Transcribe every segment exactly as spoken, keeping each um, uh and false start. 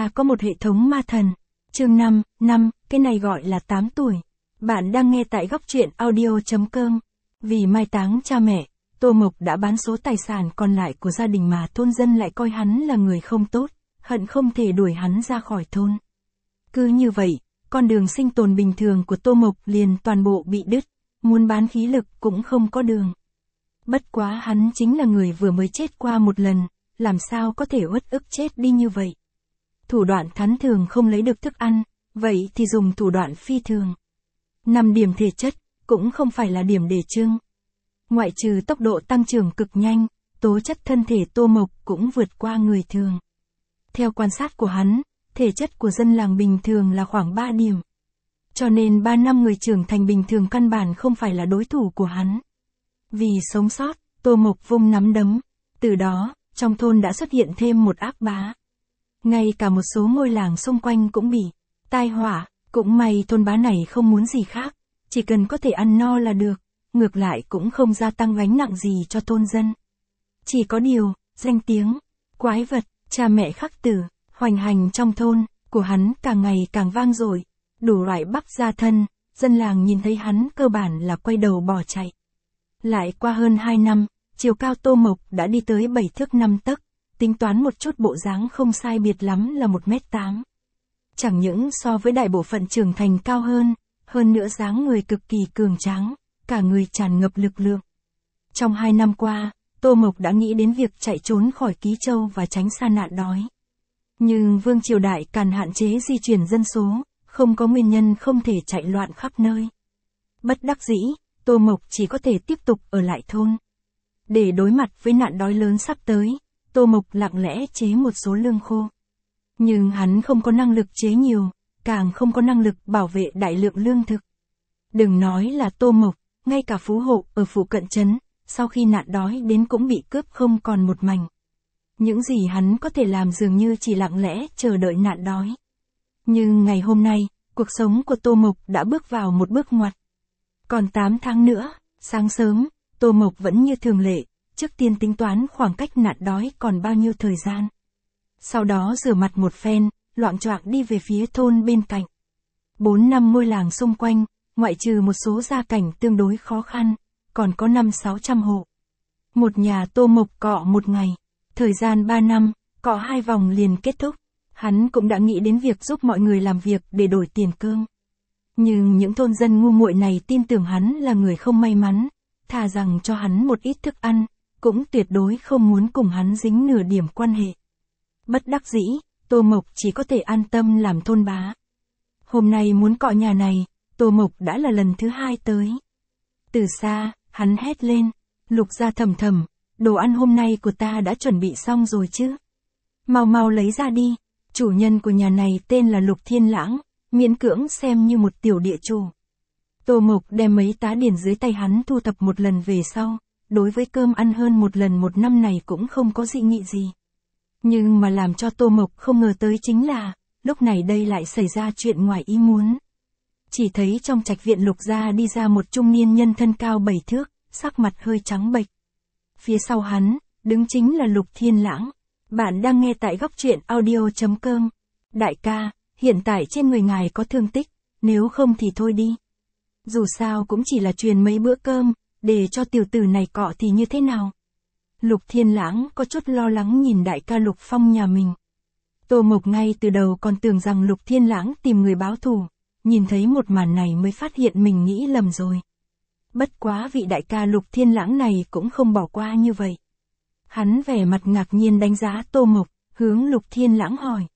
ta có một hệ thống ma thần. Chương năm, năm, cái này gọi là tám tuổi. Bạn đang nghe tại góc truyện audio chấm com. Vì mai táng cha mẹ, Tô Mộc đã bán số tài sản còn lại của gia đình mà thôn dân lại coi hắn là người không tốt, hận không thể đuổi hắn ra khỏi thôn. Cứ như vậy, con đường sinh tồn bình thường của Tô Mộc liền toàn bộ bị đứt, muốn bán khí lực cũng không có đường. Bất quá hắn chính là người vừa mới chết qua một lần, làm sao có thể uất ức chết đi như vậy. Thủ đoạn thắn thường không lấy được thức ăn, vậy thì dùng thủ đoạn phi thường. Năm điểm thể chất, cũng không phải là điểm để trưng. Ngoại trừ tốc độ tăng trưởng cực nhanh, tố chất thân thể Tô Mộc cũng vượt qua người thường. Theo quan sát của hắn, thể chất của dân làng bình thường là khoảng ba điểm. Cho nên ba năm người trưởng thành bình thường căn bản không phải là đối thủ của hắn. Vì sống sót, Tô Mộc vung nắm đấm. Từ đó, trong thôn đã xuất hiện thêm một ác bá. Ngay cả một số ngôi làng xung quanh cũng bị tai họa, cũng may thôn bá này không muốn gì khác, chỉ cần có thể ăn no là được, ngược lại cũng không gia tăng gánh nặng gì cho thôn dân. Chỉ có điều, danh tiếng, quái vật, cha mẹ khắc tử, hoành hành trong thôn, của hắn càng ngày càng vang dội, đủ loại bắp ra thân, dân làng nhìn thấy hắn cơ bản là quay đầu bỏ chạy. Lại qua hơn hai năm, chiều cao Tô Mộc đã đi tới bảy thước năm tấc, tính toán một chút bộ dáng không sai biệt lắm là một mét tám. Chẳng những so với đại bộ phận trưởng thành cao hơn, hơn nữa dáng người cực kỳ cường tráng, cả người tràn ngập lực lượng. Trong hai năm qua, Tô Mộc đã nghĩ đến việc chạy trốn khỏi Ký Châu và tránh xa nạn đói. Nhưng Vương Triều Đại Càn hạn chế di chuyển dân số, không có nguyên nhân không thể chạy loạn khắp nơi. Bất đắc dĩ, Tô Mộc chỉ có thể tiếp tục ở lại thôn. Để đối mặt với nạn đói lớn sắp tới, Tô Mộc lặng lẽ chế một số lương khô. Nhưng hắn không có năng lực chế nhiều, càng không có năng lực bảo vệ đại lượng lương thực. Đừng nói là Tô Mộc, ngay cả phú hộ ở phụ cận trấn, sau khi nạn đói đến cũng bị cướp không còn một mảnh. Những gì hắn có thể làm dường như chỉ lặng lẽ chờ đợi nạn đói. Nhưng ngày hôm nay, cuộc sống của Tô Mộc đã bước vào một bước ngoặt. Còn tám tháng nữa, sáng sớm, Tô Mộc vẫn như thường lệ, trước tiên tính toán khoảng cách nạn đói còn bao nhiêu thời gian. Sau đó rửa mặt một phen, loạng choạng đi về phía thôn bên cạnh. Bốn năm ngôi làng xung quanh, ngoại trừ một số gia cảnh tương đối khó khăn, còn có năm sáu trăm hộ. Một nhà Tô Mộc cọ một ngày, thời gian ba năm, cọ hai vòng liền kết thúc. Hắn cũng đã nghĩ đến việc giúp mọi người làm việc để đổi tiền cơm. Nhưng những thôn dân ngu muội này tin tưởng hắn là người không may mắn, thà rằng cho hắn một ít thức ăn, cũng tuyệt đối không muốn cùng hắn dính nửa điểm quan hệ. Bất đắc dĩ, Tô Mộc chỉ có thể an tâm làm thôn bá. Hôm nay muốn cọ nhà này, Tô Mộc đã là lần thứ hai tới. Từ xa, hắn hét lên, Lục Gia Thầm Thầm, đồ ăn hôm nay của ta đã chuẩn bị xong rồi chứ. Mau mau lấy ra đi, chủ nhân của nhà này tên là Lục Thiên Lãng, miễn cưỡng xem như một tiểu địa chủ. Tô Mộc đem mấy tá điển dưới tay hắn thu thập một lần về sau, đối với cơm ăn hơn một lần một năm này cũng không có dị nghị gì. Nhưng mà làm cho Tô Mộc không ngờ tới chính là, lúc này đây lại xảy ra chuyện ngoài ý muốn. Chỉ thấy trong trạch viện Lục gia đi ra một trung niên nhân thân cao bảy thước, sắc mặt hơi trắng bệch. Phía sau hắn, đứng chính là Lục Thiên Lãng. Bạn đang nghe tại góc truyện audio chấm com. Đại ca, hiện tại trên người ngài có thương tích, nếu không thì thôi đi. Dù sao cũng chỉ là truyền mấy bữa cơm, để cho tiểu tử này cọ thì như thế nào? Lục Thiên Lãng có chút lo lắng nhìn đại ca Lục Phong nhà mình. Tô Mộc ngay từ đầu còn tưởng rằng Lục Thiên Lãng tìm người báo thù, nhìn thấy một màn này mới phát hiện mình nghĩ lầm rồi. Bất quá vị đại ca Lục Thiên Lãng này cũng không bỏ qua như vậy. Hắn vẻ mặt ngạc nhiên đánh giá Tô Mộc, hướng Lục Thiên Lãng hỏi.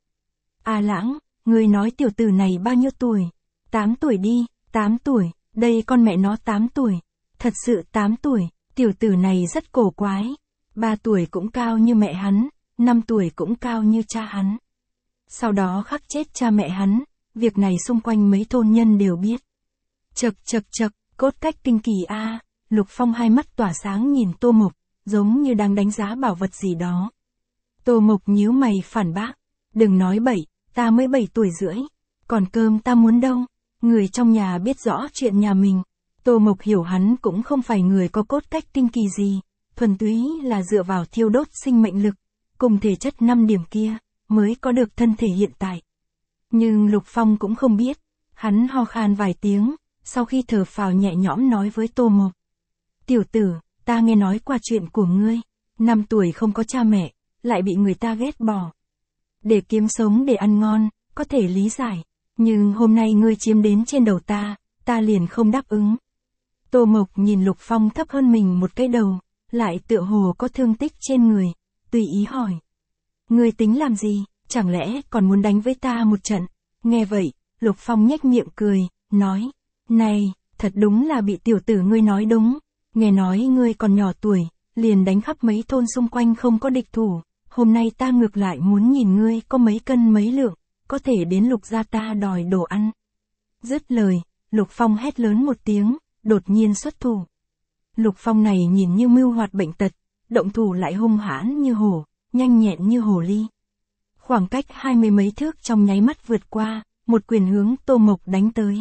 À Lãng, ngươi nói tiểu tử này bao nhiêu tuổi? Tám tuổi đi, tám tuổi, đây con mẹ nó tám tuổi. Thật sự tám tuổi, tiểu tử này rất cổ quái. Ba tuổi cũng cao như mẹ hắn, năm tuổi cũng cao như cha hắn. Sau đó khắc chết cha mẹ hắn, việc này xung quanh mấy thôn nhân đều biết. Chậc chậc chậc, cốt cách kinh kỳ a. Lục Phong hai mắt tỏa sáng nhìn Tô Mộc, giống như đang đánh giá bảo vật gì đó. Tô Mộc nhíu mày phản bác, đừng nói bậy, ta mới bảy tuổi rưỡi, còn cơm ta muốn đâu. Người trong nhà biết rõ chuyện nhà mình. Tô Mộc hiểu hắn cũng không phải người có cốt cách tinh kỳ gì, thuần túy là dựa vào thiêu đốt sinh mệnh lực, cùng thể chất năm điểm kia, mới có được thân thể hiện tại. Nhưng Lục Phong cũng không biết, hắn ho khan vài tiếng, sau khi thở phào nhẹ nhõm nói với Tô Mộc. Tiểu tử, ta nghe nói qua chuyện của ngươi, năm tuổi không có cha mẹ, lại bị người ta ghét bỏ. Để kiếm sống để ăn ngon, có thể lý giải, nhưng hôm nay ngươi chiếm đến trên đầu ta, ta liền không đáp ứng. Tô Mộc nhìn Lục Phong thấp hơn mình một cái đầu, lại tựa hồ có thương tích trên người, tùy ý hỏi. Ngươi tính làm gì, chẳng lẽ còn muốn đánh với ta một trận? Nghe vậy, Lục Phong nhếch miệng cười, nói, này, thật đúng là bị tiểu tử ngươi nói đúng, nghe nói ngươi còn nhỏ tuổi, liền đánh khắp mấy thôn xung quanh không có địch thủ, hôm nay ta ngược lại muốn nhìn ngươi có mấy cân mấy lượng, có thể đến Lục gia ta đòi đồ ăn. Dứt lời, Lục Phong hét lớn một tiếng, đột nhiên xuất thủ. Lục Phong này nhìn như mưu hoạt bệnh tật, động thủ lại hung hãn như hổ, nhanh nhẹn như hổ ly. Khoảng cách hai mươi mấy thước trong nháy mắt vượt qua, một quyền hướng Tô Mộc đánh tới.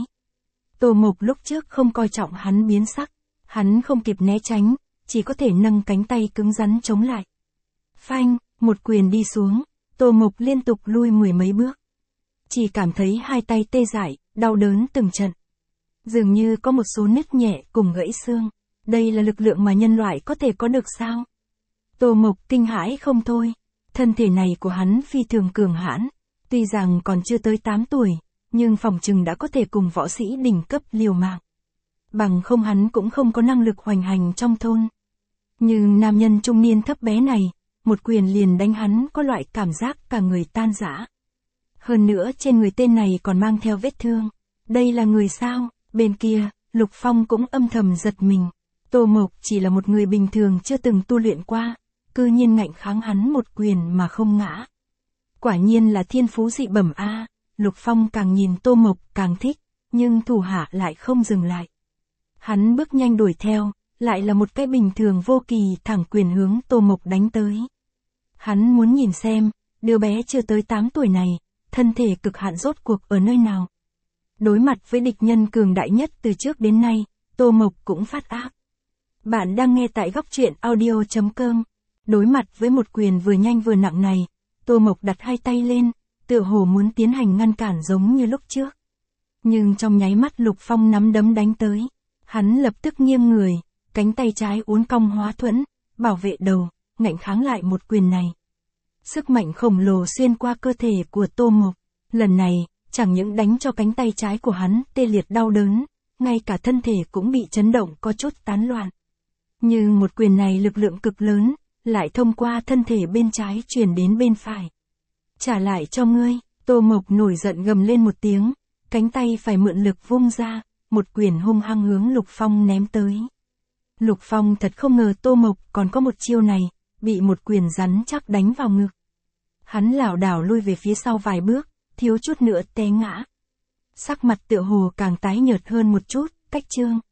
Tô Mộc lúc trước không coi trọng hắn biến sắc, hắn không kịp né tránh, chỉ có thể nâng cánh tay cứng rắn chống lại. Phanh, một quyền đi xuống, Tô Mộc liên tục lui mười mấy bước. Chỉ cảm thấy hai tay tê dại, đau đớn từng trận. Dường như có một số nứt nhẹ cùng gãy xương. Đây là lực lượng mà nhân loại có thể có được sao? Tô Mộc kinh hãi không thôi. Thân thể này của hắn phi thường cường hãn. Tuy rằng còn chưa tới tám tuổi, nhưng phỏng chừng đã có thể cùng võ sĩ đỉnh cấp liều mạng. Bằng không hắn cũng không có năng lực hoành hành trong thôn. Nhưng nam nhân trung niên thấp bé này, một quyền liền đánh hắn có loại cảm giác cả người tan rã. Hơn nữa trên người tên này còn mang theo vết thương. Đây là người sao? Bên kia, Lục Phong cũng âm thầm giật mình. Tô Mộc chỉ là một người bình thường chưa từng tu luyện qua, cư nhiên ngạnh kháng hắn một quyền mà không ngã. Quả nhiên là thiên phú dị bẩm a. Lục Phong càng nhìn Tô Mộc càng thích, nhưng thủ hạ lại không dừng lại. Hắn bước nhanh đuổi theo, lại là một cái bình thường vô kỳ thẳng quyền hướng Tô Mộc đánh tới. Hắn muốn nhìn xem, đứa bé chưa tới tám tuổi này, thân thể cực hạn rốt cuộc ở nơi nào. Đối mặt với địch nhân cường đại nhất từ trước đến nay, Tô Mộc cũng phát ác. Bạn đang nghe tại góc truyện audio chấm com. Đối mặt với một quyền vừa nhanh vừa nặng này, Tô Mộc đặt hai tay lên, tựa hồ muốn tiến hành ngăn cản giống như lúc trước. Nhưng trong nháy mắt Lục Phong nắm đấm đánh tới, hắn lập tức nghiêng người, cánh tay trái uốn cong hóa thuẫn, bảo vệ đầu, ngạnh kháng lại một quyền này. Sức mạnh khổng lồ xuyên qua cơ thể của Tô Mộc, lần này, chẳng những đánh cho cánh tay trái của hắn tê liệt đau đớn, ngay cả thân thể cũng bị chấn động có chút tán loạn. Nhưng một quyền này lực lượng cực lớn, lại thông qua thân thể bên trái truyền đến bên phải. Trả lại cho ngươi, Tô Mộc nổi giận gầm lên một tiếng, cánh tay phải mượn lực vung ra, một quyền hung hăng hướng Lục Phong ném tới. Lục Phong thật không ngờ Tô Mộc còn có một chiêu này, bị một quyền rắn chắc đánh vào ngực. Hắn lảo đảo lui về phía sau vài bước, thiếu chút nữa té ngã. Sắc mặt tựa hồ càng tái nhợt hơn một chút, cách chương.